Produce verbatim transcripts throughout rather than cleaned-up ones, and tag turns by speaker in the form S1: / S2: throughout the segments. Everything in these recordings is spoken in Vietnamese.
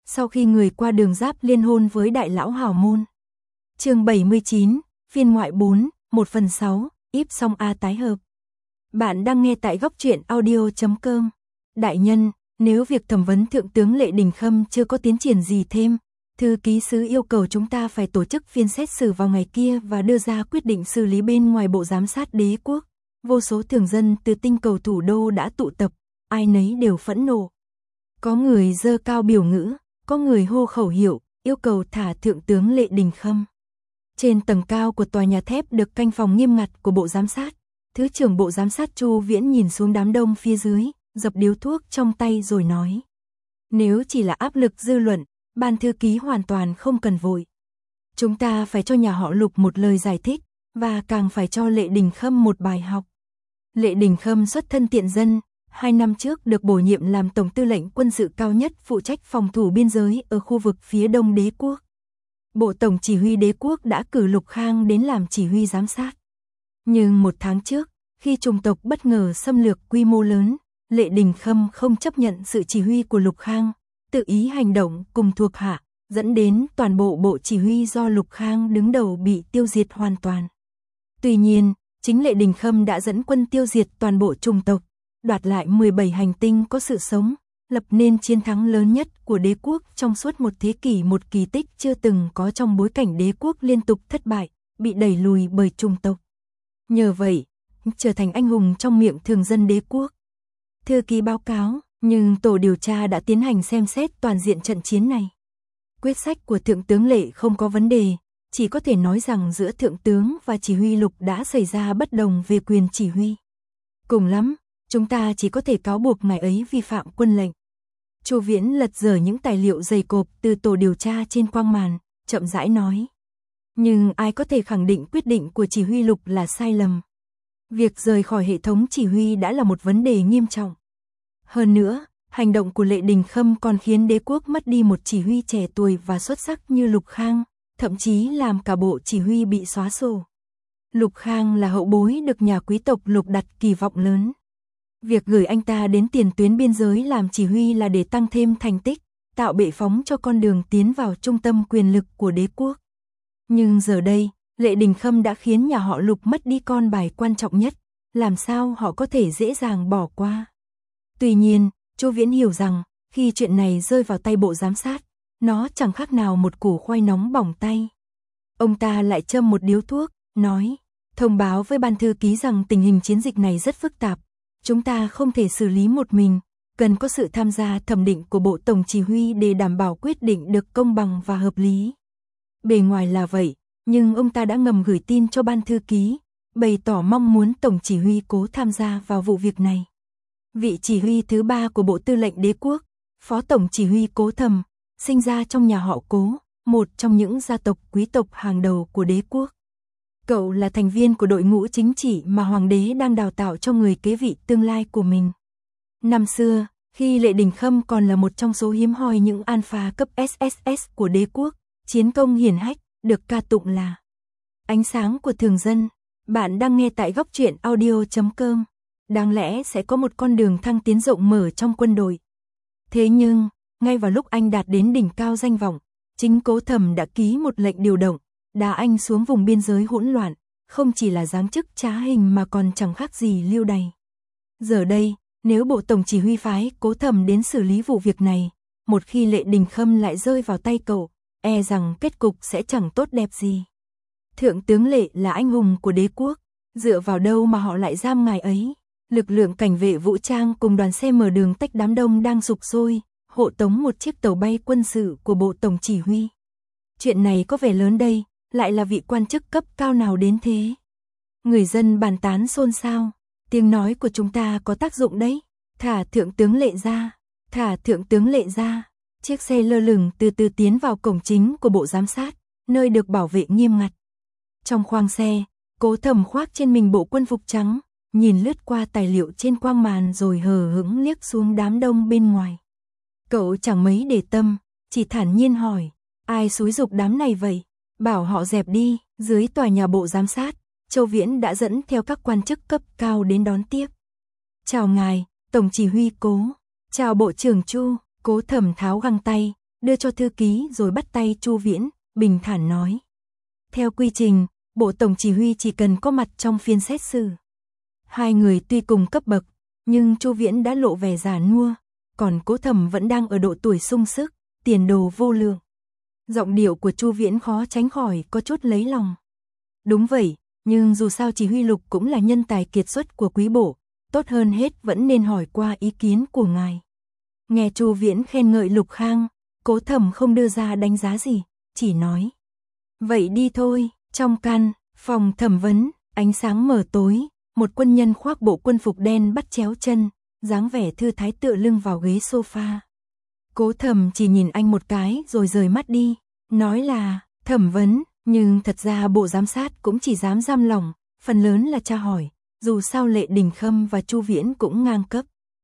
S1: sau khi người qua đường Giáp liên hôn với đại lão hào môn. Chương bảy mươi chín, phiên ngoại bốn, một phần sáu, Íp Song A tái hợp. Bạn đang nghe tại góc truyện audio chấm com. Đại nhân, nếu việc thẩm vấn thượng tướng Lệ Đình Khâm chưa có tiến triển gì thêm, thư ký sứ yêu cầu chúng ta phải tổ chức phiên xét xử vào ngày kia và đưa ra quyết định xử lý bên ngoài bộ giám sát đế quốc. Vô số thường dân từ tinh cầu thủ đô đã tụ tập, ai nấy đều phẫn nộ. Có người giơ cao biểu ngữ, có người hô khẩu hiệu, yêu cầu thả thượng tướng Lệ Đình Khâm. Trên tầng cao của tòa nhà thép được canh phòng nghiêm ngặt của bộ giám sát, Thứ trưởng bộ giám sát Chu Viễn nhìn xuống đám đông phía dưới, dập điếu thuốc trong tay rồi nói. Nếu chỉ là áp lực dư luận, ban thư ký hoàn toàn không cần vội. Chúng ta phải cho nhà họ Lục một lời giải thích, và càng phải cho Lệ Đình Khâm một bài học. Lệ Đình Khâm xuất thân tiện dân, hai năm trước được bổ nhiệm làm Tổng tư lệnh quân sự cao nhất phụ trách phòng thủ biên giới ở khu vực phía đông đế quốc. Bộ Tổng chỉ huy đế quốc đã cử Lục Khang đến làm chỉ huy giám sát. Nhưng một tháng trước, khi chủng tộc bất ngờ xâm lược quy mô lớn, Lệ Đình Khâm không chấp nhận sự chỉ huy của Lục Khang, tự ý hành động cùng thuộc hạ, dẫn đến toàn bộ bộ chỉ huy do Lục Khang đứng đầu bị tiêu diệt hoàn toàn. Tuy nhiên, chính Lệ Đình Khâm đã dẫn quân tiêu diệt toàn bộ chủng tộc, đoạt lại mười bảy hành tinh có sự sống, lập nên chiến thắng lớn nhất của đế quốc trong suốt một thế kỷ, một kỳ tích chưa từng có trong bối cảnh đế quốc liên tục thất bại, bị đẩy lùi bởi chủng tộc. Nhờ vậy, trở thành anh hùng trong miệng thường dân đế quốc. Thư ký báo cáo, nhưng tổ điều tra đã tiến hành xem xét toàn diện trận chiến này. Quyết sách của thượng tướng Lệ không có vấn đề, chỉ có thể nói rằng giữa thượng tướng và chỉ huy Lục đã xảy ra bất đồng về quyền chỉ huy. Cùng lắm, chúng ta chỉ có thể cáo buộc ngài ấy vi phạm quân lệnh. Chu Viễn lật dở những tài liệu dày cộp từ tổ điều tra trên quang màn, chậm rãi nói. Nhưng ai có thể khẳng định quyết định của chỉ huy Lục là sai lầm? Việc rời khỏi hệ thống chỉ huy đã là một vấn đề nghiêm trọng. Hơn nữa, hành động của Lệ Đình Khâm còn khiến đế quốc mất đi một chỉ huy trẻ tuổi và xuất sắc như Lục Khang, thậm chí làm cả bộ chỉ huy bị xóa sổ. Lục Khang là hậu bối được nhà quý tộc Lục đặt kỳ vọng lớn. Việc gửi anh ta đến tiền tuyến biên giới làm chỉ huy là để tăng thêm thành tích, tạo bệ phóng cho con đường tiến vào trung tâm quyền lực của đế quốc. Nhưng giờ đây, Lệ Đình Khâm đã khiến nhà họ Lục mất đi con bài quan trọng nhất, làm sao họ có thể dễ dàng bỏ qua. Tuy nhiên, Chu Viễn hiểu rằng, khi chuyện này rơi vào tay bộ giám sát, nó chẳng khác nào một củ khoai nóng bỏng tay. Ông ta lại châm một điếu thuốc, nói, thông báo với ban thư ký rằng tình hình chiến dịch này rất phức tạp, chúng ta không thể xử lý một mình, cần có sự tham gia thẩm định của bộ tổng chỉ huy để đảm bảo quyết định được công bằng và hợp lý. Bề ngoài là vậy, nhưng ông ta đã ngầm gửi tin cho ban thư ký, bày tỏ mong muốn tổng chỉ huy Cố tham gia vào vụ việc này. Vị chỉ huy thứ ba của bộ tư lệnh đế quốc, phó tổng chỉ huy Cố Thầm, sinh ra trong nhà họ Cố, một trong những gia tộc quý tộc hàng đầu của đế quốc. Cậu là thành viên của đội ngũ chính trị mà hoàng đế đang đào tạo cho người kế vị tương lai của mình. Năm xưa, khi Lệ Đình Khâm còn là một trong số hiếm hoi những alpha cấp ét ét ét của đế quốc, chiến công hiển hách, được ca tụng là ánh sáng của thường dân. Bạn đang nghe tại góc truyện audio chấm com. Đáng lẽ sẽ có một con đường thăng tiến rộng mở trong quân đội. Thế nhưng, ngay vào lúc anh đạt đến đỉnh cao danh vọng, chính Cố Thầm đã ký một lệnh điều động, đá anh xuống vùng biên giới hỗn loạn, không chỉ là giáng chức trá hình mà còn chẳng khác gì lưu đày. Giờ đây, nếu bộ tổng chỉ huy phái Cố Thầm đến xử lý vụ việc này, một khi Lệ Đình Khâm lại rơi vào tay cậu, e rằng kết cục sẽ chẳng tốt đẹp gì. Thượng tướng Lệ là anh hùng của đế quốc, dựa vào đâu mà họ lại giam ngài ấy? Lực lượng cảnh vệ vũ trang cùng đoàn xe mở đường tách đám đông đang sục sôi, hộ tống một chiếc tàu bay quân sự của bộ tổng chỉ huy. Chuyện này có vẻ lớn đây, lại là vị quan chức cấp cao nào đến thế? Người dân bàn tán xôn xao, tiếng nói của chúng ta có tác dụng đấy, thả thượng tướng Lệ ra, thả thượng tướng Lệ ra. Chiếc xe lơ lửng từ từ tiến vào cổng chính của bộ giám sát, nơi được bảo vệ nghiêm ngặt. Trong khoang xe, Cố Thầm khoác trên mình bộ quân phục trắng, nhìn lướt qua tài liệu trên quang màn rồi hờ hững liếc xuống đám đông bên ngoài. Cậu chẳng mấy để tâm, chỉ thản nhiên hỏi, ai xúi giục đám này vậy? Bảo họ dẹp đi. Dưới tòa nhà bộ giám sát, Châu Viễn đã dẫn theo các quan chức cấp cao đến đón tiếp. Chào ngài, tổng chỉ huy Cố. Chào bộ trưởng Chu. Cố Thầm tháo găng tay, đưa cho thư ký rồi bắt tay Chu Viễn, bình thản nói. Theo quy trình, bộ tổng chỉ huy chỉ cần có mặt trong phiên xét xử. Hai người tuy cùng cấp bậc, nhưng Chu Viễn đã lộ vẻ già nua, còn Cố Thầm vẫn đang ở độ tuổi sung sức, tiền đồ vô lượng. Giọng điệu của Chu Viễn khó tránh khỏi có chút lấy lòng. Đúng vậy, nhưng dù sao chỉ huy Lục cũng là nhân tài kiệt xuất của quý bộ, tốt hơn hết vẫn nên hỏi qua ý kiến của ngài. Nghe Chu Viễn khen ngợi Lục Khang, Cố Thầm không đưa ra đánh giá gì, chỉ nói. Vậy đi thôi. Trong căn phòng thẩm vấn, ánh sáng mờ tối, một quân nhân khoác bộ quân phục đen bắt chéo chân, dáng vẻ thư thái tựa lưng vào ghế sofa. Cố Thầm chỉ nhìn anh một cái rồi rời mắt đi, nói là thẩm vấn, nhưng thật ra bộ giám sát cũng chỉ dám giam lỏng, phần lớn là tra hỏi, dù sao Lệ Đình Khâm và Chu Viễn cũng ngang cấp.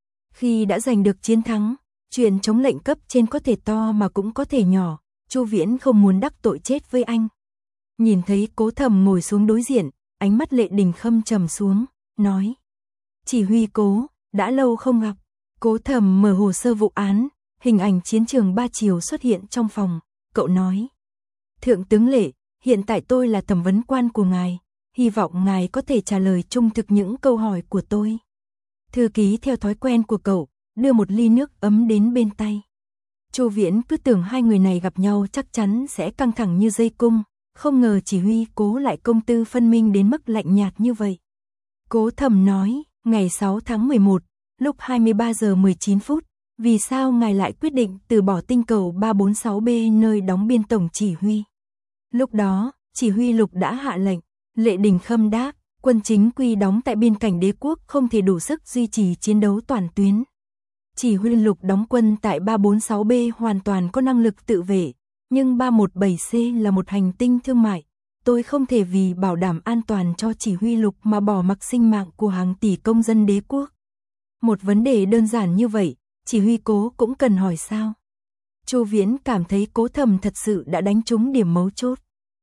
S1: Khi đã giành được chiến thắng, chuyện chống lệnh cấp trên có thể to mà cũng có thể nhỏ, Chu Viễn không muốn đắc tội chết với anh. Nhìn thấy Cố Thầm ngồi xuống đối diện, ánh mắt Lệ Đình Khâm trầm xuống, nói. Chỉ huy Cố, đã lâu không gặp. Cố Thầm mở hồ sơ vụ án, hình ảnh chiến trường ba chiều xuất hiện trong phòng, cậu nói. Thượng tướng Lệ, hiện tại tôi là thẩm vấn quan của ngài, hy vọng ngài có thể trả lời trung thực những câu hỏi của tôi. Thư ký theo thói quen của cậu, đưa một ly nước ấm đến bên tay. Chu Viễn cứ tưởng hai người này gặp nhau chắc chắn sẽ căng thẳng như dây cung. Không ngờ chỉ huy Cố lại công tư phân minh đến mức lạnh nhạt như vậy. Cố Thầm nói, ngày sáu tháng mười một, lúc hai mươi ba giờ mười chín phút, vì sao ngài lại quyết định từ bỏ tinh cầu ba bốn sáu B nơi đóng biên tổng chỉ huy? Lúc đó, chỉ huy Lục đã hạ lệnh, Lệ Đình Khâm đáp, quân chính quy đóng tại biên cảnh đế quốc không thể đủ sức duy trì chiến đấu toàn tuyến. Chỉ huy Lục đóng quân tại ba bốn sáu B hoàn toàn có năng lực tự vệ. Nhưng ba một bảy C là một hành tinh thương mại, tôi không thể vì bảo đảm an toàn cho chỉ huy Lục mà bỏ mặc sinh mạng của hàng tỷ công dân đế quốc. Một vấn đề đơn giản như vậy, chỉ huy Cố cũng cần hỏi sao? Chu Viễn cảm thấy Cố Thầm thật sự đã đánh trúng điểm mấu chốt.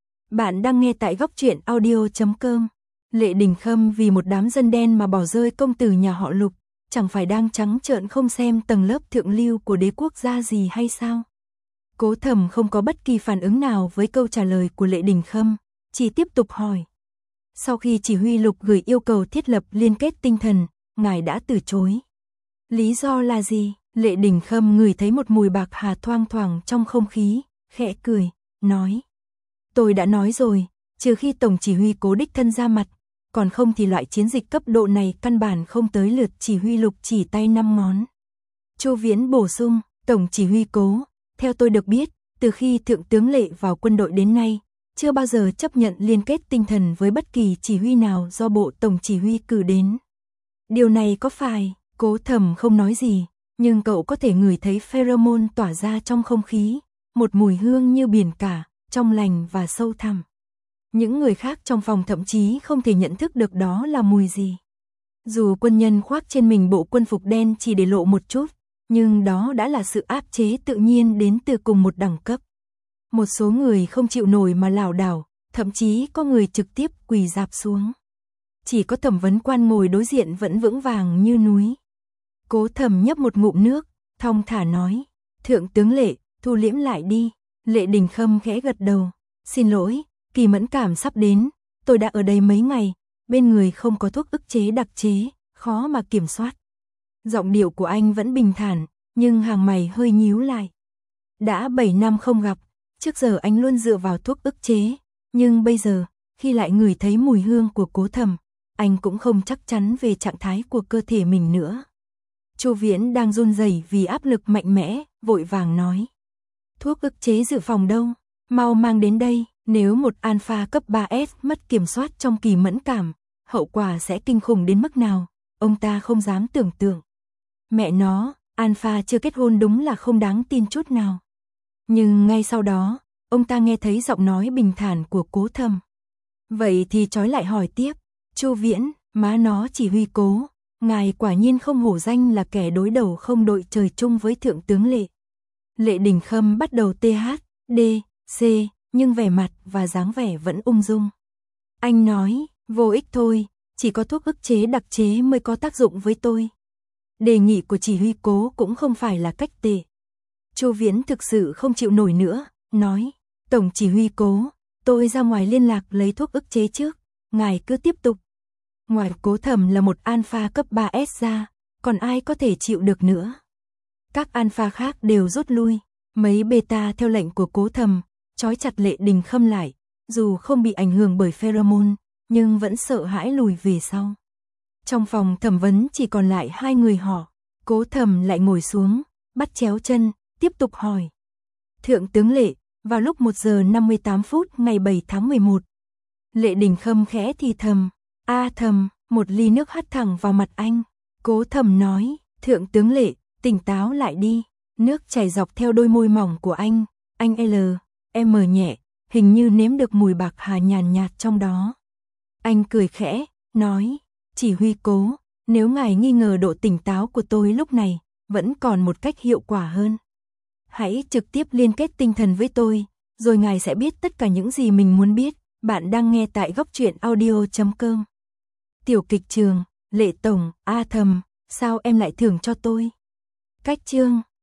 S1: Bạn đang nghe tại góc truyện audio chấm com. Lệ Đình Khâm vì một đám dân đen mà bỏ rơi công tử nhà họ Lục, chẳng phải đang trắng trợn không xem tầng lớp thượng lưu của đế quốc gia gì hay sao? Cố Thầm không có bất kỳ phản ứng nào với câu trả lời của Lệ Đình Khâm, chỉ tiếp tục hỏi. Sau khi chỉ huy Lục gửi yêu cầu thiết lập liên kết tinh thần, ngài đã từ chối. Lý do là gì? Lệ Đình Khâm ngửi thấy một mùi bạc hà thoang thoảng trong không khí, khẽ cười, nói. Tôi đã nói rồi, trừ khi tổng chỉ huy Cố đích thân ra mặt, còn không thì loại chiến dịch cấp độ này căn bản không tới lượt chỉ huy Lục chỉ tay năm ngón. Chu Viễn bổ sung, tổng chỉ huy Cố. Theo tôi được biết, từ khi Thượng tướng Lệ vào quân đội đến nay, chưa bao giờ chấp nhận liên kết tinh thần với bất kỳ chỉ huy nào do bộ tổng chỉ huy cử đến. Điều này có phải? Cố Thầm không nói gì, nhưng cậu có thể ngửi thấy pheromone tỏa ra trong không khí, một mùi hương như biển cả, trong lành và sâu thẳm. Những người khác trong phòng thậm chí không thể nhận thức được đó là mùi gì. Dù quân nhân khoác trên mình bộ quân phục đen chỉ để lộ một chút, nhưng đó đã là sự áp chế tự nhiên đến từ cùng một đẳng cấp. Một số người không chịu nổi mà lảo đảo, thậm chí có người trực tiếp quỳ rạp xuống. Chỉ có thẩm vấn quan ngồi đối diện vẫn vững vàng như núi. Cố Thầm nhấp một ngụm nước, thong thả nói, Thượng tướng Lệ, thu liễm lại đi. Lệ Đình Khâm khẽ gật đầu, xin lỗi, kỳ mẫn cảm sắp đến, tôi đã ở đây mấy ngày, bên người không có thuốc ức chế đặc chế, khó mà kiểm soát. Giọng điệu của anh vẫn bình thản, nhưng hàng mày hơi nhíu lại. Đã bảy năm không gặp, trước giờ anh luôn dựa vào thuốc ức chế, nhưng bây giờ, khi lại ngửi thấy mùi hương của Cố Thầm, anh cũng không chắc chắn về trạng thái của cơ thể mình nữa. Chu Viễn đang run rẩy vì áp lực mạnh mẽ, vội vàng nói. Thuốc ức chế dự phòng đâu, mau mang đến đây, nếu một alpha cấp ba S mất kiểm soát trong kỳ mẫn cảm, hậu quả sẽ kinh khủng đến mức nào, ông ta không dám tưởng tượng. Mẹ nó, alpha chưa kết hôn đúng là không đáng tin chút nào. Nhưng ngay sau đó, ông ta nghe thấy giọng nói bình thản của Cố Thầm. Vậy thì trói lại hỏi tiếp, Chu Viễn, má nó chỉ huy Cố, ngài quả nhiên không hổ danh là kẻ đối đầu không đội trời chung với Thượng tướng Lệ. Lệ Đình Khâm bắt đầu T H, D, C, nhưng vẻ mặt và dáng vẻ vẫn ung dung. Anh nói, vô ích thôi, chỉ có thuốc ức chế đặc chế mới có tác dụng với tôi. Đề nghị của chỉ huy Cố cũng không phải là cách tệ. Chu Viễn thực sự không chịu nổi nữa, nói, Tổng chỉ huy Cố, tôi ra ngoài liên lạc lấy thuốc ức chế trước, ngài cứ tiếp tục. Ngoài Cố Thầm là một alpha cấp ba S ra, còn ai có thể chịu được nữa. Các alpha khác đều rút lui, mấy beta theo lệnh của Cố Thầm, trói chặt Lệ Đình Khâm lại, dù không bị ảnh hưởng bởi pheromone, nhưng vẫn sợ hãi lùi về sau. Trong phòng thẩm vấn chỉ còn lại hai người họ, Cố Thầm lại ngồi xuống, bắt chéo chân, tiếp tục hỏi. Thượng tướng Lệ, vào lúc một giờ năm mươi tám phút ngày bảy tháng mười một. Lệ Đình Khâm khẽ thì thầm, a Thầm, một ly nước hắt thẳng vào mặt anh. Cố Thầm nói, Thượng tướng Lệ, tỉnh táo lại đi. Nước chảy dọc theo đôi môi mỏng của anh, anh L, M nhẹ, hình như nếm được mùi bạc hà nhàn nhạt trong đó. Anh cười khẽ, nói, chỉ huy Cố, nếu ngài nghi ngờ độ tỉnh táo của tôi lúc này, vẫn còn một cách hiệu quả hơn. Hãy trực tiếp liên kết tinh thần với tôi, rồi ngài sẽ biết tất cả những gì mình muốn biết. Bạn đang nghe tại góc truyện audio chấm com. Tiểu kịch trường, Lệ Tổng, a Thầm, sao em lại thưởng cho tôi? Cách chương